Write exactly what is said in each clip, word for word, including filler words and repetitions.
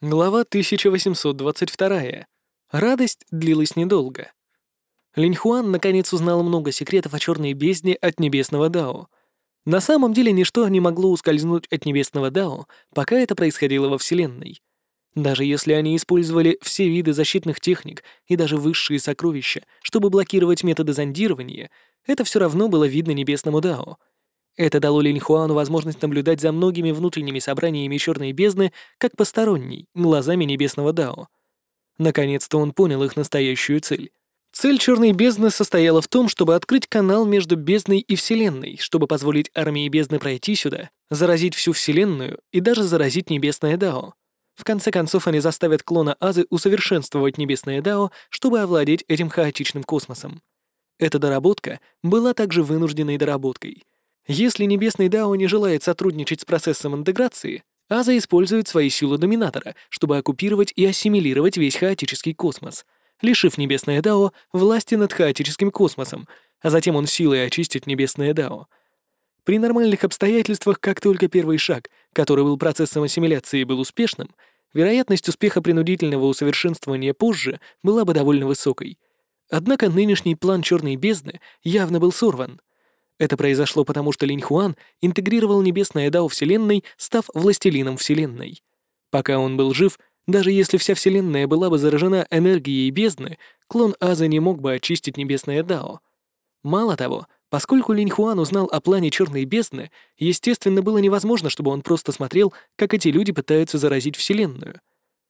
Глава тысяча восемьсот двадцать два. Радость длилась недолго. Линьхуан наконец узнал много секретов о черной бездне от небесного Дао. На самом деле ничто не могло ускользнуть от небесного Дао, пока это происходило во Вселенной. Даже если они использовали все виды защитных техник и даже высшие сокровища, чтобы блокировать методы зондирования, это все равно было видно небесному Дао. Это дало Линьхуану возможность наблюдать за многими внутренними собраниями черной бездны как посторонний, глазами небесного Дао. Наконец-то он понял их настоящую цель. Цель черной бездны состояла в том, чтобы открыть канал между бездной и Вселенной, чтобы позволить армии бездны пройти сюда, заразить всю Вселенную и даже заразить небесное Дао. В конце концов, они заставят клона Азы усовершенствовать небесное Дао, чтобы овладеть этим хаотичным космосом. Эта доработка была также вынужденной доработкой. Если небесный Дао не желает сотрудничать с процессом интеграции, Аза использует свои силы доминатора, чтобы оккупировать и ассимилировать весь хаотический космос, лишив небесное Дао власти над хаотическим космосом, а затем он силой очистит небесное Дао. При нормальных обстоятельствах, как только первый шаг, который был процессом ассимиляции, был успешным, вероятность успеха принудительного усовершенствования позже была бы довольно высокой. Однако нынешний план черной бездны явно был сорван. Это произошло потому, что Линьхуан интегрировал небесное Дао Вселенной, став властелином Вселенной. Пока он был жив, даже если вся Вселенная была бы заражена энергией бездны, клон Азы не мог бы очистить небесное Дао. Мало того, поскольку Линьхуан узнал о плане черной бездны, естественно, было невозможно, чтобы он просто смотрел, как эти люди пытаются заразить Вселенную.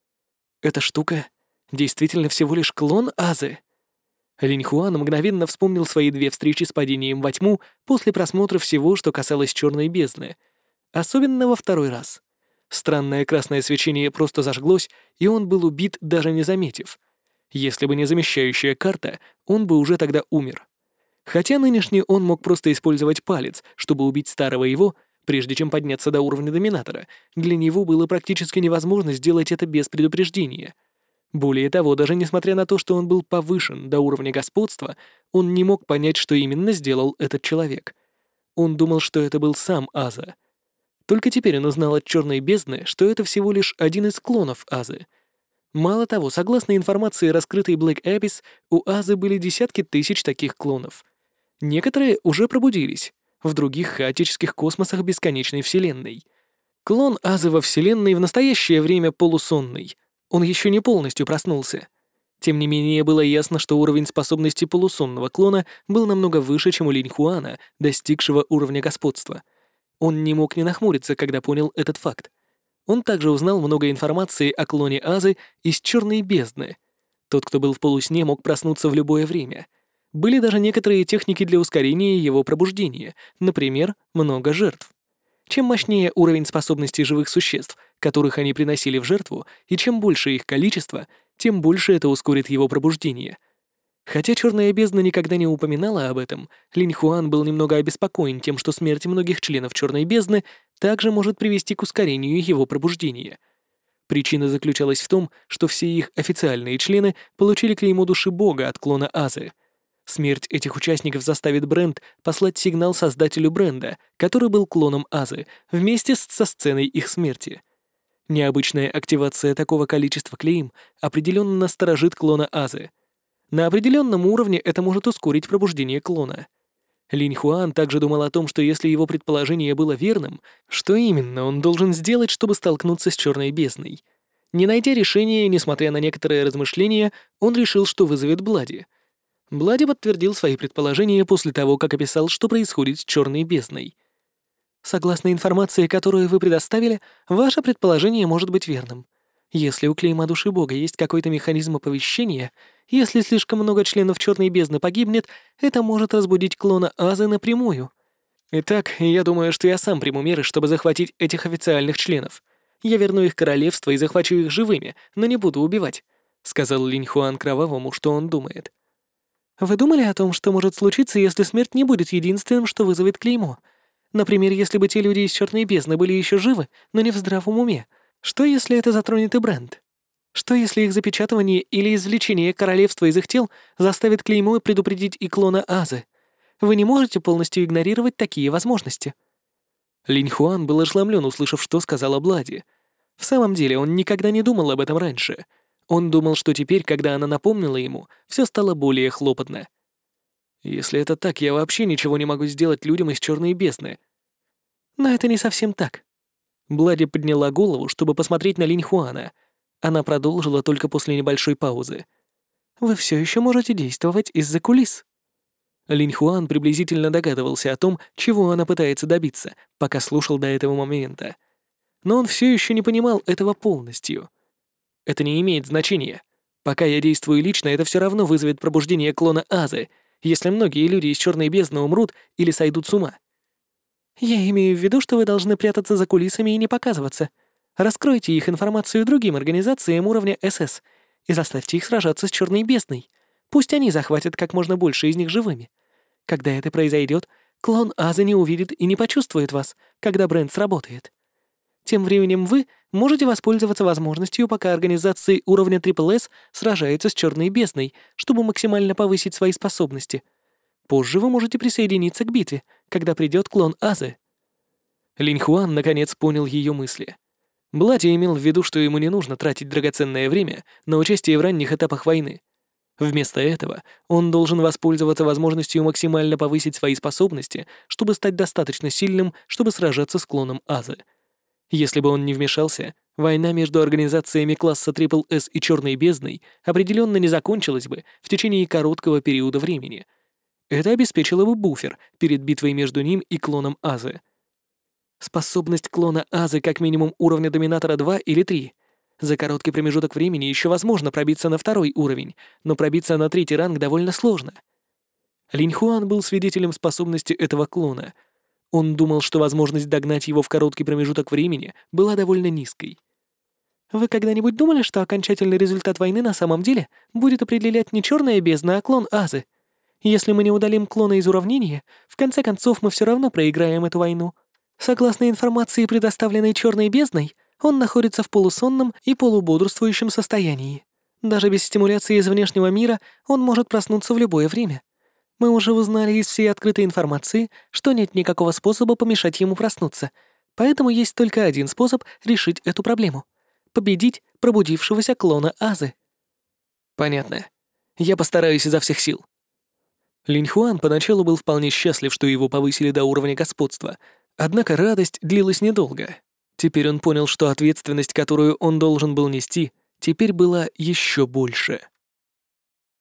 Эта штука действительно всего лишь клон Азы. Линьхуан мгновенно вспомнил свои две встречи с падением во тьму после просмотра всего, что касалось черной бездны. Особенно во второй раз. Странное красное свечение просто зажглось, и он был убит, даже не заметив. Если бы не замещающая карта, он бы уже тогда умер. Хотя нынешний он мог просто использовать палец, чтобы убить старого его, прежде чем подняться до уровня доминатора, для него было практически невозможно сделать это без предупреждения. Более того, даже несмотря на то, что он был повышен до уровня господства, он не мог понять, что именно сделал этот человек. Он думал, что это был сам Аза. Только теперь он узнал от черной бездны, что это всего лишь один из клонов Азы. Мало того, согласно информации, раскрытой Black Abyss, у Азы были десятки тысяч таких клонов. Некоторые уже пробудились, в других хаотических космосах бесконечной Вселенной. Клон Азы во Вселенной в настоящее время полусонный. Он еще не полностью проснулся. Тем не менее, было ясно, что уровень способности полусонного клона был намного выше, чем у Линьхуана, достигшего уровня господства. Он не мог не нахмуриться, когда понял этот факт. Он также узнал много информации о клоне Азы из черной бездны. Тот, кто был в полусне, мог проснуться в любое время. Были даже некоторые техники для ускорения его пробуждения, например, много жертв. Чем мощнее уровень способностей живых существ, которых они приносили в жертву, и чем больше их количество, тем больше это ускорит его пробуждение. Хотя черная бездна никогда не упоминала об этом, Линьхуан был немного обеспокоен тем, что смерть многих членов черной бездны также может привести к ускорению его пробуждения. Причина заключалась в том, что все их официальные члены получили клеймо души бога от клона Азы. Смерть этих участников заставит бренд послать сигнал создателю бренда, который был клоном Азы, вместе с- со сценой их смерти. Необычная активация такого количества клейм определенно насторожит клона Азы. На определенном уровне это может ускорить пробуждение клона. Линьхуан также думал о том, что если его предположение было верным, что именно он должен сделать, чтобы столкнуться с черной бездной. Не найдя решения, несмотря на некоторые размышления, он решил, что вызовет Блади. Блади подтвердил свои предположения после того, как описал, что происходит с черной бездной. Согласно информации, которую вы предоставили, ваше предположение может быть верным. Если у клейма души бога есть какой-то механизм оповещения, если слишком много членов черной бездны погибнет, это может разбудить клона Азы напрямую. Итак, я думаю, что я сам приму меры, чтобы захватить этих официальных членов. Я верну их королевство и захвачу их живыми, но не буду убивать, сказал Линьхуан Кровавому, что он думает. Вы думали о том, что может случиться, если смерть не будет единственным, что вызовет клеймо? Например, если бы те люди из черной бездны были еще живы, но не в здравом уме, что если это затронет и бренд? Что если их запечатывание или извлечение королевства из их тел заставит клеймо предупредить и клона Азы? Вы не можете полностью игнорировать такие возможности. Линьхуан был ошеломлен, услышав, что сказала Блади. В самом деле, он никогда не думал об этом раньше. Он думал, что теперь, когда она напомнила ему, все стало более хлопотно. Если это так, я вообще ничего не могу сделать людям из Черной бездны. Но это не совсем так. Блади подняла голову, чтобы посмотреть на Линьхуана. Она продолжила только после небольшой паузы. Вы все еще можете действовать из-за кулис. Линьхуан приблизительно догадывался о том, чего она пытается добиться, пока слушал до этого момента. Но он все еще не понимал этого полностью. Это не имеет значения. Пока я действую лично, это все равно вызовет пробуждение клона Азы, если многие люди из Черной бездны умрут или сойдут с ума. Я имею в виду, что вы должны прятаться за кулисами и не показываться. Раскройте их информацию другим организациям уровня СС и заставьте их сражаться с Черной бездной. Пусть они захватят как можно больше из них живыми. Когда это произойдет, клон Азы не увидит и не почувствует вас, когда бренд сработает. Тем временем вы можете воспользоваться возможностью, пока организации уровня Трипл С сражаются с Черной бездной, чтобы максимально повысить свои способности. Позже вы можете присоединиться к битве, когда придет клон Азы. Линьхуан наконец понял ее мысли. Блади имел в виду, что ему не нужно тратить драгоценное время на участие в ранних этапах войны. Вместо этого он должен воспользоваться возможностью максимально повысить свои способности, чтобы стать достаточно сильным, чтобы сражаться с клоном Азы. Если бы он не вмешался, война между организациями класса Трипл С и Черной бездной определенно не закончилась бы в течение короткого периода времени. Это обеспечило бы буфер перед битвой между ним и клоном Азы. Способность клона Азы как минимум уровня Доминатора два или три. За короткий промежуток времени еще возможно пробиться на второй уровень, но пробиться на третий ранг довольно сложно. Линьхуан был свидетелем способности этого клона. Он думал, что возможность догнать его в короткий промежуток времени была довольно низкой. Вы когда-нибудь думали, что окончательный результат войны на самом деле будет определять не Черная бездна, а клон Азы? Если мы не удалим клона из уравнения, в конце концов мы все равно проиграем эту войну. Согласно информации, предоставленной Черной бездной, он находится в полусонном и полубодрствующем состоянии. Даже без стимуляции из внешнего мира он может проснуться в любое время. Мы уже узнали из всей открытой информации, что нет никакого способа помешать ему проснуться, поэтому есть только один способ решить эту проблему — победить пробудившегося клона Азы. Понятно. Я постараюсь изо всех сил. Линьхуан поначалу был вполне счастлив, что его повысили до уровня господства, однако радость длилась недолго. Теперь он понял, что ответственность, которую он должен был нести, теперь была еще больше.